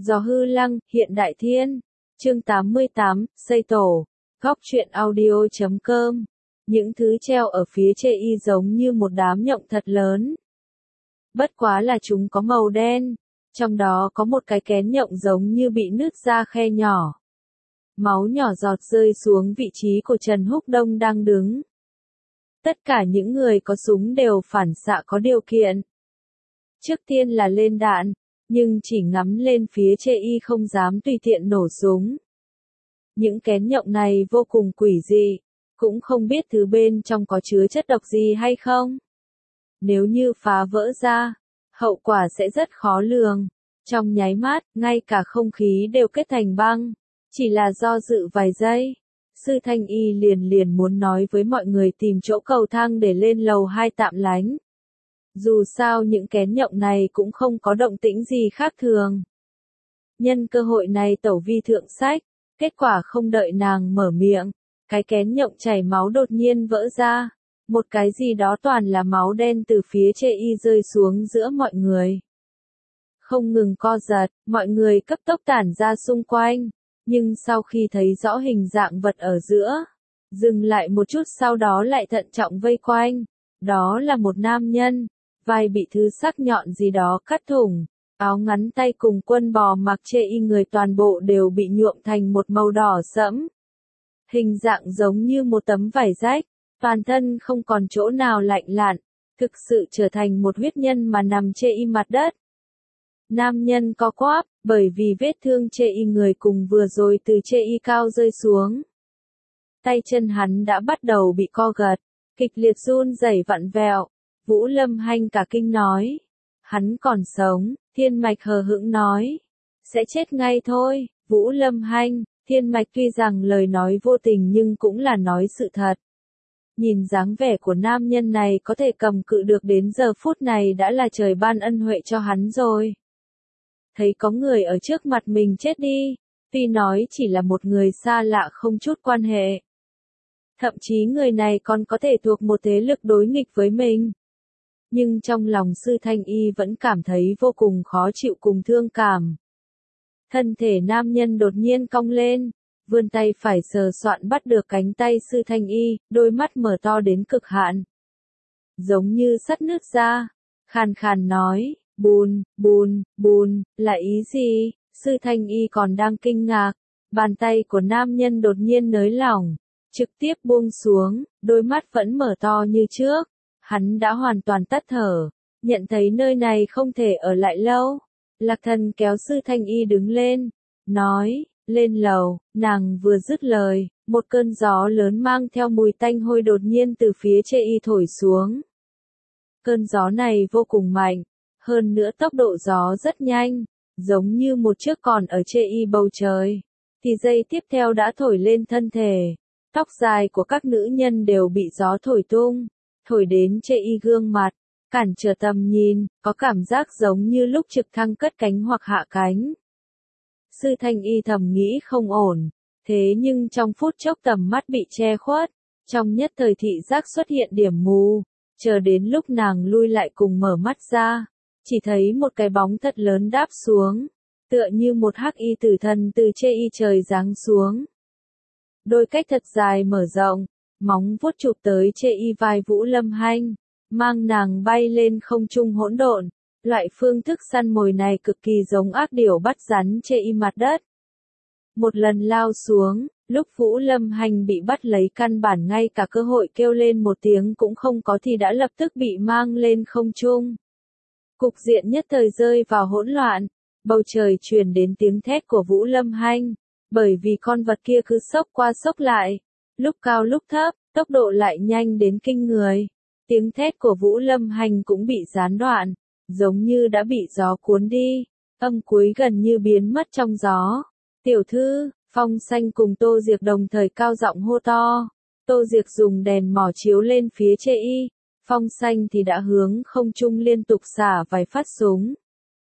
Gió hư lăng, hiện đại thiên. Chương 88, xây tổ. Góc truyện audio.com. Những thứ treo ở phía chê y giống như một đám nhộng thật lớn. Bất quá là chúng có màu đen. Trong đó có một cái kén nhộng giống như bị nứt ra khe nhỏ. Máu nhỏ giọt rơi xuống vị trí của Trần Húc Đông đang đứng. Tất cả những người có súng đều phản xạ có điều kiện. Trước tiên là lên đạn, nhưng chỉ ngắm lên phía chê y không dám tùy tiện nổ súng. Những kén nhộng này vô cùng quỷ dị, cũng không biết thứ bên trong có chứa chất độc gì hay không. Nếu như phá vỡ ra, hậu quả sẽ rất khó lường. Trong nháy mắt, ngay cả không khí đều kết thành băng. Chỉ là do dự vài giây, Sư Thanh Y liền muốn nói với mọi người tìm chỗ cầu thang để lên lầu 2 tạm lánh. Dù sao những kén nhộng này cũng không có động tĩnh gì khác thường. Nhân cơ hội này tẩu vi thượng sách, kết quả không đợi nàng mở miệng, cái kén nhộng chảy máu đột nhiên vỡ ra. Một cái gì đó toàn là máu đen từ phía chê y rơi xuống giữa mọi người. Không ngừng co giật, mọi người cấp tốc tản ra xung quanh. Nhưng sau khi thấy rõ hình dạng vật ở giữa, dừng lại một chút sau đó lại thận trọng vây quanh. Đó là một nam nhân, vai bị thứ sắc nhọn gì đó cắt thủng, áo ngắn tay cùng quân bò mặc chê y người toàn bộ đều bị nhuộm thành một màu đỏ sẫm. Hình dạng giống như một tấm vải rách, toàn thân không còn chỗ nào lạnh lặn, thực sự trở thành một huyết nhân mà nằm chê y mặt đất. Nam nhân co quắp, bởi vì vết thương chê y người cùng vừa rồi từ chê y cao rơi xuống. Tay chân hắn đã bắt đầu bị co gật, kịch liệt run rẩy vặn vẹo. Vũ Lâm Hanh cả kinh nói. Hắn còn sống, Thiên Mạch hờ hững nói. Sẽ chết ngay thôi, Vũ Lâm Hanh, Thiên Mạch tuy rằng lời nói vô tình nhưng cũng là nói sự thật. Nhìn dáng vẻ của nam nhân này có thể cầm cự được đến giờ phút này đã là trời ban ân huệ cho hắn rồi. Thấy có người ở trước mặt mình chết đi, tuy nói chỉ là một người xa lạ không chút quan hệ. Thậm chí người này còn có thể thuộc một thế lực đối nghịch với mình. Nhưng trong lòng Sư Thanh Y vẫn cảm thấy vô cùng khó chịu cùng thương cảm. Thân thể nam nhân đột nhiên cong lên, vươn tay phải sờ soạn bắt được cánh tay Sư Thanh Y, đôi mắt mở to đến cực hạn. Giống như sắt nứt ra, khàn khàn nói. Bùn, là ý gì? Sư Thanh Y còn đang kinh ngạc, bàn tay của nam nhân đột nhiên nới lỏng, trực tiếp buông xuống, đôi mắt vẫn mở to như trước. Hắn đã hoàn toàn tắt thở, nhận thấy nơi này không thể ở lại lâu. Lạc Thần kéo Sư Thanh Y đứng lên, nói, lên lầu. Nàng vừa dứt lời, một cơn gió lớn mang theo mùi tanh hôi đột nhiên từ phía chê y thổi xuống. Cơn gió này vô cùng mạnh. Hơn nữa tốc độ gió rất nhanh, giống như một chiếc còn ở chê y bầu trời. Thì giây tiếp theo đã thổi lên thân thể. Tóc dài của các nữ nhân đều bị gió thổi tung, thổi đến chê y gương mặt, cản trở tầm nhìn, có cảm giác giống như lúc trực thăng cất cánh hoặc hạ cánh. Sư Thanh Y thầm nghĩ không ổn, thế nhưng trong phút chốc tầm mắt bị che khuất, trong nhất thời thị giác xuất hiện điểm mù, chờ đến lúc nàng lui lại cùng mở mắt ra. Chỉ thấy một cái bóng thật lớn đáp xuống, tựa như một hắc y tử thần từ chê y trời giáng xuống. Đôi cách thật dài mở rộng, móng vuốt chụp tới chê y vai Vũ Lâm Hanh, mang nàng bay lên không trung hỗn độn. Loại phương thức săn mồi này cực kỳ giống ác điểu bắt rắn chê y mặt đất. Một lần lao xuống, lúc Vũ Lâm Hanh bị bắt lấy căn bản ngay cả cơ hội kêu lên một tiếng cũng không có thì đã lập tức bị mang lên không trung. Cục diện nhất thời rơi vào hỗn loạn, bầu trời truyền đến tiếng thét của Vũ Lâm Hanh, bởi vì con vật kia cứ xốc qua xốc lại, lúc cao lúc thấp, tốc độ lại nhanh đến kinh người. Tiếng thét của Vũ Lâm Hanh cũng bị gián đoạn, giống như đã bị gió cuốn đi, âm cuối gần như biến mất trong gió. Tiểu thư, Phong Xanh cùng Tô Diệc đồng thời cao giọng hô to. Tô Diệc dùng đèn mỏ chiếu lên phía chê y. Phong Xanh thì đã hướng không trung liên tục xả vài phát súng.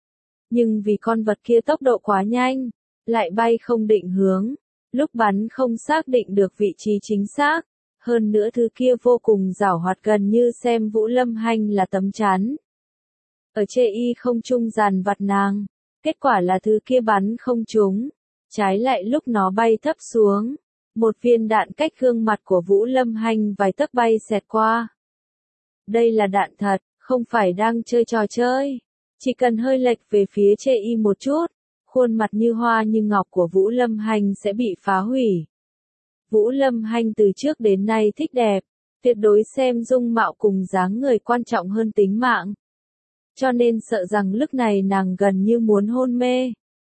Nhưng vì con vật kia tốc độ quá nhanh, lại bay không định hướng, lúc bắn không xác định được vị trí chính xác, hơn nữa thứ kia vô cùng giảo hoạt gần như xem Vũ Lâm Hanh là tấm chắn. Ở chê y không trung dàn vặt nàng, Kết quả là thứ kia bắn không trúng. Trái lại lúc nó bay thấp xuống, một viên đạn cách gương mặt của Vũ Lâm Hanh vài tấc bay xẹt qua. Đây là đạn thật, không phải đang chơi trò chơi. Chỉ cần hơi lệch về phía chê y một chút, khuôn mặt như hoa như ngọc của Vũ Lâm Hanh sẽ bị phá hủy. Vũ Lâm Hanh từ trước đến nay thích đẹp, tuyệt đối xem dung mạo cùng dáng người quan trọng hơn tính mạng. Cho nên sợ rằng lúc này nàng gần như muốn hôn mê.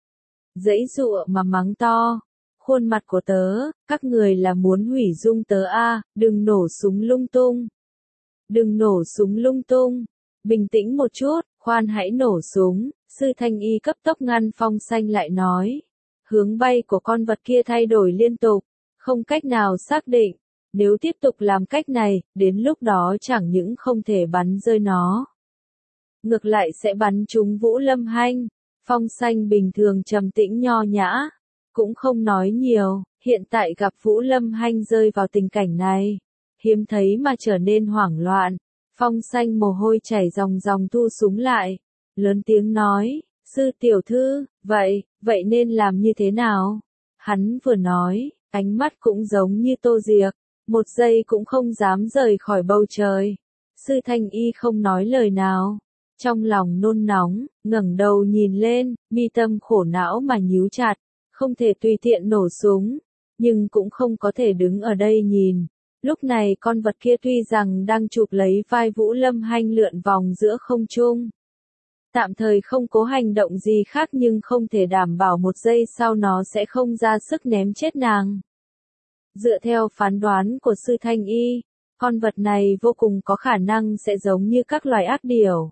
Giãy giụa mà mắng to. Khuôn mặt của tớ, các người là muốn hủy dung tớ à, đừng nổ súng lung tung. Đừng nổ súng lung tung. Bình tĩnh một chút, khoan hãy nổ súng. Sư Thanh Y cấp tốc ngăn Phong Xanh lại nói. Hướng bay của con vật kia thay đổi liên tục, không cách nào xác định. Nếu tiếp tục làm cách này, đến lúc đó chẳng những không thể bắn rơi nó. Ngược lại sẽ bắn trúng Vũ Lâm Hanh. Phong Xanh bình thường trầm tĩnh nho nhã, cũng không nói nhiều, hiện tại gặp Vũ Lâm Hanh rơi vào tình cảnh này, hiếm thấy mà trở nên hoảng loạn. Phong Xanh mồ hôi chảy ròng ròng thu súng lại, lớn tiếng nói, sư tiểu thư, vậy nên làm như thế nào? Hắn vừa nói, ánh mắt cũng giống như Tô Diệc, một giây cũng không dám rời khỏi bầu trời. Sư Thanh Y không nói lời nào. Trong lòng nôn nóng, ngẩng đầu nhìn lên, mi tâm khổ não mà nhíu chặt, không thể tùy tiện nổ súng, nhưng cũng không có thể đứng ở đây nhìn. Lúc này con vật kia tuy rằng đang chụp lấy vai Vũ Lâm Hanh lượn vòng giữa không trung. Tạm thời không có hành động gì khác nhưng không thể đảm bảo một giây sau nó sẽ không ra sức ném chết nàng. Dựa theo phán đoán của sư Thanh Y, con vật này vô cùng có khả năng sẽ giống như các loài ác điểu.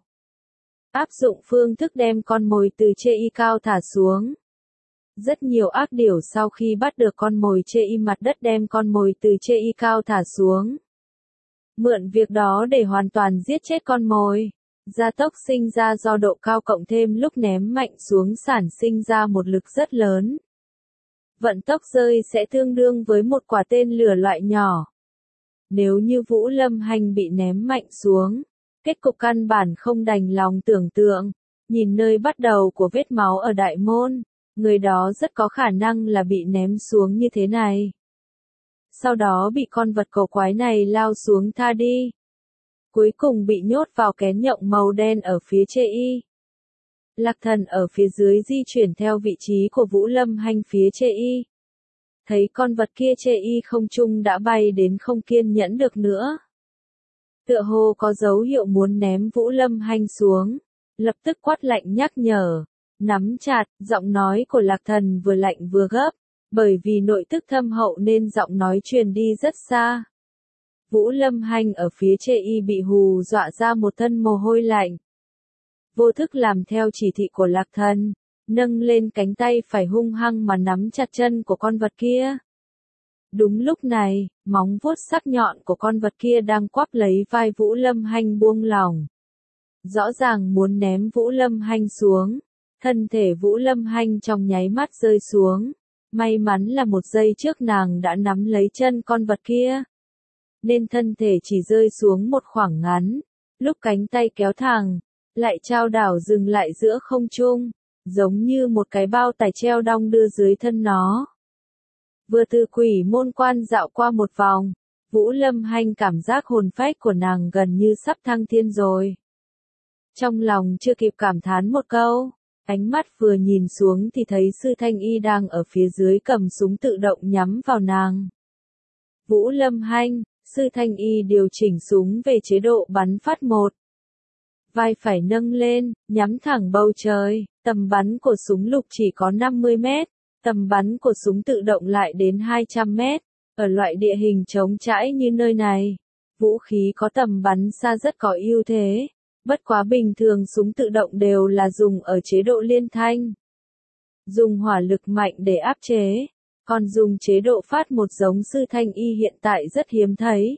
Áp dụng phương thức đem con mồi từ chê y cao thả xuống. Rất nhiều ác điểu sau khi bắt được con mồi chê y mặt đất đem con mồi từ chê y cao thả xuống. Mượn việc đó để hoàn toàn giết chết con mồi. Gia tốc sinh ra do độ cao cộng thêm lúc ném mạnh xuống sản sinh ra một lực rất lớn. Vận tốc rơi sẽ tương đương với một quả tên lửa loại nhỏ. Nếu như Vũ Lâm Hanh bị ném mạnh xuống, kết cục căn bản không đành lòng tưởng tượng. Nhìn nơi bắt đầu của vết máu ở đại môn, người đó rất có khả năng là bị ném xuống như thế này. Sau đó bị con vật cổ quái này lao xuống tha đi. Cuối cùng bị nhốt vào kén nhộng màu đen ở phía chê y. Lạc Thần ở phía dưới di chuyển theo vị trí của Vũ Lâm Hanh phía chê y. Thấy con vật kia chê y không trung đã bay đến không kiên nhẫn được nữa. Tựa hồ có dấu hiệu muốn ném Vũ Lâm Hanh xuống. Lập tức quát lạnh nhắc nhở. Nắm chặt, giọng nói của Lạc Thần vừa lạnh vừa gấp. Bởi vì nội tức thâm hậu nên giọng nói truyền đi rất xa. Vũ Lâm Hanh ở phía chê y bị hù dọa ra một thân mồ hôi lạnh. Vô thức làm theo chỉ thị của Lạc Thần, nâng lên cánh tay phải hung hăng mà nắm chặt chân của con vật kia. Đúng lúc này, móng vuốt sắc nhọn của con vật kia đang quắp lấy vai Vũ Lâm Hanh buông lỏng. Rõ ràng muốn ném Vũ Lâm Hanh xuống, thân thể Vũ Lâm Hanh trong nháy mắt rơi xuống. May mắn là một giây trước nàng đã nắm lấy chân con vật kia, nên thân thể chỉ rơi xuống một khoảng ngắn. Lúc cánh tay kéo thẳng, lại chao đảo dừng lại giữa không trung, giống như một cái bao tải treo đong đưa dưới thân nó. Vừa từ quỷ môn quan dạo qua một vòng, Vũ Lâm Hanh cảm giác hồn phách của nàng gần như sắp thăng thiên rồi. Trong lòng chưa kịp cảm thán một câu, ánh mắt vừa nhìn xuống thì thấy sư Thanh Y đang ở phía dưới cầm súng tự động nhắm vào nàng. Vũ Lâm Hanh, sư Thanh Y điều chỉnh súng về chế độ bắn phát 1. Vai phải nâng lên, nhắm thẳng bầu trời, tầm bắn của súng lục chỉ có 50 mét, tầm bắn của súng tự động lại đến 200 mét. Ở loại địa hình trống trải như nơi này, vũ khí có tầm bắn xa rất có ưu thế. Bất quá bình thường súng tự động đều là dùng ở chế độ liên thanh. Dùng hỏa lực mạnh để áp chế, còn dùng chế độ phát một giống sư Thanh Y hiện tại rất hiếm thấy.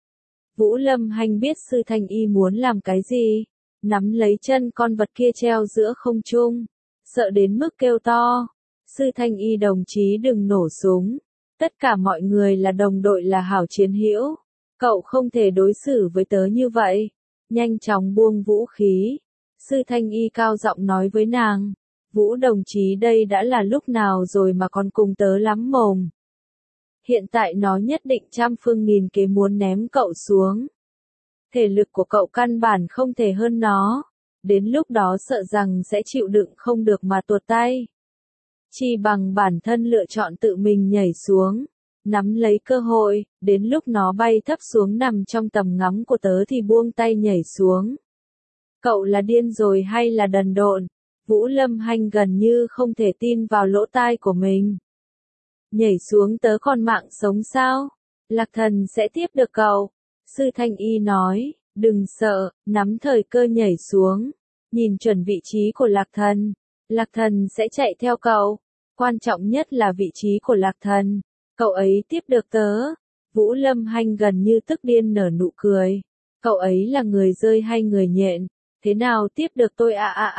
Vũ Lâm Hanh biết sư Thanh Y muốn làm cái gì, nắm lấy chân con vật kia treo giữa không trung, sợ đến mức kêu to. Sư Thanh Y đồng chí đừng nổ súng, tất cả mọi người là đồng đội là hảo chiến hữu, cậu không thể đối xử với tớ như vậy. Nhanh chóng buông vũ khí. Sư Thanh Y cao giọng nói với nàng. Vũ đồng chí đây đã là lúc nào rồi mà còn cùng tớ lắm mồm. Hiện tại nó nhất định trăm phương nghìn kế muốn ném cậu xuống. Thể lực của cậu căn bản không thể hơn nó. Đến lúc đó sợ rằng sẽ chịu đựng không được mà tuột tay. Chỉ bằng bản thân lựa chọn tự mình nhảy xuống. Nắm lấy cơ hội, đến lúc nó bay thấp xuống nằm trong tầm ngắm của tớ thì buông tay nhảy xuống. Cậu là điên rồi hay là đần độn? Vũ Lâm Hanh gần như không thể tin vào lỗ tai của mình. Nhảy xuống tớ còn mạng sống sao? Lạc Thần sẽ tiếp được cậu. Sư Thanh Y nói, đừng sợ, nắm thời cơ nhảy xuống. Nhìn chuẩn vị trí của Lạc Thần. Lạc Thần sẽ chạy theo cậu. Quan trọng nhất là vị trí của Lạc Thần. Cậu ấy tiếp được tớ. Vũ Lâm Hanh gần như tức điên nở nụ cười. Cậu ấy là người rơi hay người nhện? Thế nào tiếp được tôi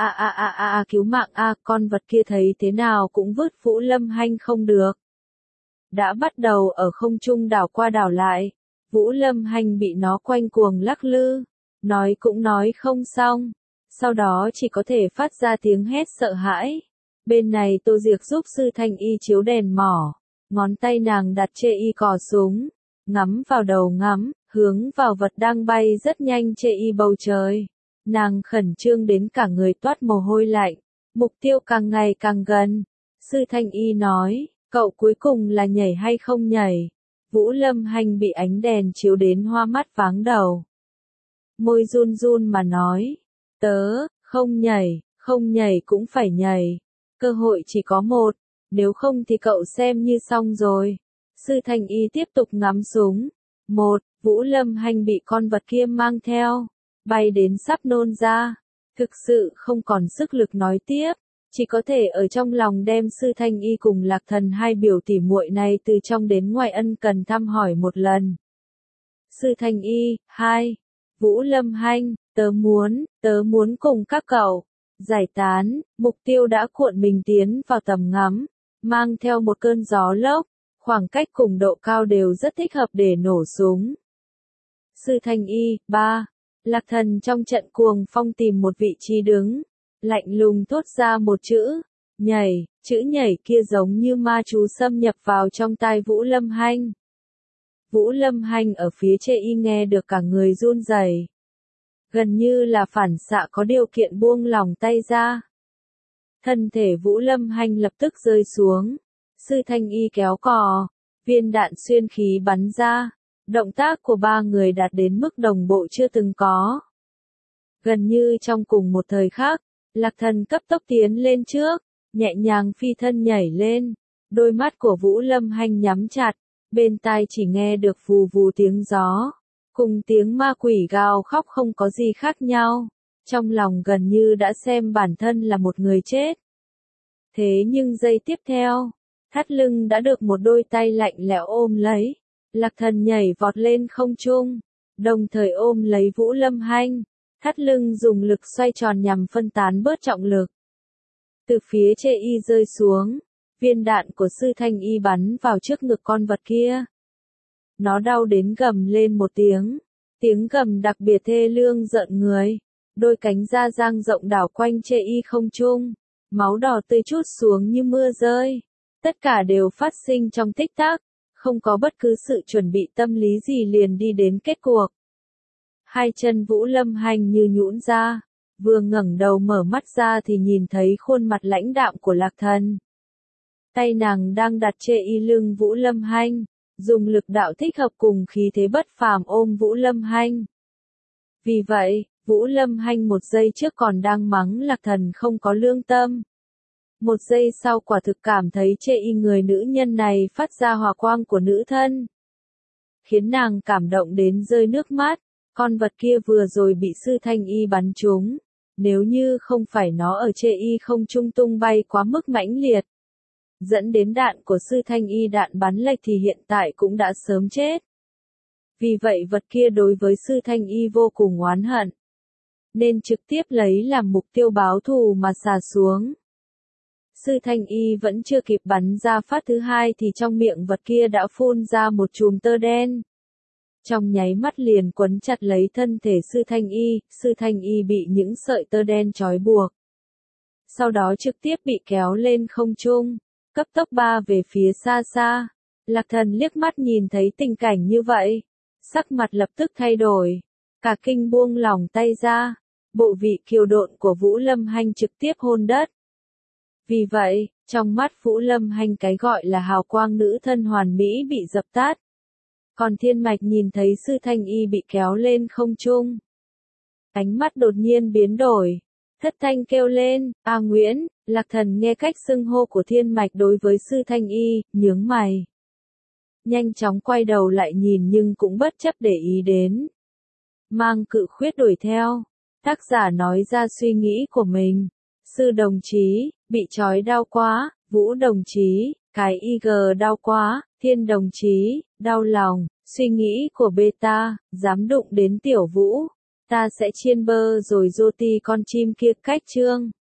cứu mạng con vật kia thấy thế nào cũng vứt Vũ Lâm Hanh không được. Đã bắt đầu ở không trung đảo qua đảo lại. Vũ Lâm Hanh bị nó quanh cuồng lắc lư. Nói cũng nói không xong. Sau đó chỉ có thể phát ra tiếng hét sợ hãi. Bên này Tô Diệc giúp Sư Thanh Y chiếu đèn mỏ. Ngón tay nàng đặt trên y cò súng. Ngắm vào đầu ngắm, hướng vào vật đang bay rất nhanh trên y bầu trời. Nàng khẩn trương đến cả người toát mồ hôi lạnh. Mục tiêu càng ngày càng gần. Sư Thanh Y nói, cậu cuối cùng là nhảy hay không nhảy? Vũ Lâm Hanh bị ánh đèn chiếu đến hoa mắt váng đầu. Môi run run mà nói, tớ, không nhảy cũng phải nhảy. Cơ hội chỉ có một, nếu không thì cậu xem như xong rồi. Sư Thanh Y tiếp tục ngắm súng. Vũ Lâm Hanh bị con vật kia mang theo. Bay đến sắp nôn ra. Thực sự không còn sức lực nói tiếp. Chỉ có thể ở trong lòng đem Sư Thanh Y cùng Lạc Thần hai biểu tỉ muội này từ trong đến ngoài ân cần thăm hỏi một lần. Sư Thanh Y, Vũ Lâm Hanh, tớ muốn cùng các cậu. Giải tán, mục tiêu đã cuộn mình tiến vào tầm ngắm. Mang theo một cơn gió lốc. Khoảng cách cùng độ cao đều rất thích hợp để nổ súng. Sư Thanh Y, Lạc Thần trong trận cuồng phong tìm một vị trí đứng. Lạnh lùng thốt ra một chữ. Nhảy, chữ nhảy kia giống như ma chú xâm nhập vào trong tai Vũ Lâm Hanh. Vũ Lâm Hanh ở phía trên y nghe được cả người run rẩy. Gần như là phản xạ có điều kiện buông lỏng tay ra. Thân thể Vũ Lâm Hanh lập tức rơi xuống. Sư Thanh Y kéo cò. Viên đạn xuyên khí bắn ra. Động tác của ba người đạt đến mức đồng bộ chưa từng có. Gần như trong cùng một thời khắc, Lạc Thần cấp tốc tiến lên trước, nhẹ nhàng phi thân nhảy lên. Đôi mắt của Vũ Lâm Hanh nhắm chặt, bên tai chỉ nghe được vù vù tiếng gió. Cùng tiếng ma quỷ gào khóc không có gì khác nhau. Trong lòng gần như đã xem bản thân là một người chết. Thế nhưng giây tiếp theo, thắt lưng đã được một đôi tay lạnh lẽo ôm lấy. Lạc Thần nhảy vọt lên không trung, đồng thời ôm lấy Vũ Lâm Hanh. Thắt lưng dùng lực xoay tròn nhằm phân tán bớt trọng lực. Từ phía trên y rơi xuống, viên đạn của Sư Thanh Y bắn vào trước ngực con vật kia. Nó đau đến gầm lên một tiếng gầm đặc biệt thê lương rợn người. Đôi cánh da dang rộng đảo quanh trên y không trung, máu đỏ tươi trút xuống như mưa rơi. Tất cả đều phát sinh trong tích tắc, không có bất cứ sự chuẩn bị tâm lý gì liền đi đến kết cuộc. Hai chân Vũ Lâm Hanh như nhũn ra, vừa ngẩng đầu mở mắt ra thì nhìn thấy khuôn mặt lãnh đạm của Lạc Thần. Tay nàng đang đặt trên y lưng Vũ Lâm Hanh, dùng lực đạo thích hợp cùng khí thế bất phàm ôm Vũ Lâm Hanh. Vì vậy, Vũ Lâm Hanh một giây trước còn đang mắng Lạc Thần không có lương tâm. Một giây sau quả thực cảm thấy trên y người nữ nhân này phát ra hỏa quang của nữ thân. Khiến nàng cảm động đến rơi nước mắt. Con vật kia vừa rồi bị Sư Thanh Y bắn trúng. Nếu như không phải nó ở trên y không trung tung bay quá mức mãnh liệt, dẫn đến đạn của Sư Thanh Y đạn bắn lệch thì hiện tại cũng đã sớm chết. Vì vậy vật kia đối với Sư Thanh Y vô cùng oán hận. Nên trực tiếp lấy làm mục tiêu báo thù mà xả xuống. Sư Thanh Y vẫn chưa kịp bắn ra phát thứ hai thì trong miệng vật kia đã phun ra một chùm tơ đen. Trong nháy mắt liền quấn chặt lấy thân thể Sư Thanh Y bị những sợi tơ đen trói buộc. sau đó trực tiếp bị kéo lên không trung, cấp tốc ba về phía xa xa. Lạc Thần liếc mắt nhìn thấy tình cảnh như vậy, sắc mặt lập tức thay đổi, cả kinh buông lỏng tay ra, bộ vị kiều độn của Vũ Lâm Hanh trực tiếp hôn đất. Vì vậy, trong mắt Vũ Lâm Hanh cái gọi là hào quang nữ thân hoàn mỹ bị dập tắt. Còn Thiên Mạch nhìn thấy Sư Thanh Y bị kéo lên không trung, ánh mắt đột nhiên biến đổi, thất thanh kêu lên, "A Nguyễn!" Lạc Thần nghe cách xưng hô của Thiên Mạch đối với Sư Thanh Y, nhướng mày. Nhanh chóng quay đầu lại nhìn nhưng cũng bất chấp để ý đến. Mang Cự Khuyết đuổi theo, tác giả nói ra suy nghĩ của mình. Sư đồng chí, bị trói đau quá, Vũ đồng chí, cái IG đau quá, Thiên đồng chí, đau lòng, suy nghĩ của beta, dám đụng đến tiểu Vũ, ta sẽ chiên bơ rồi dô ti con chim kia cách chương.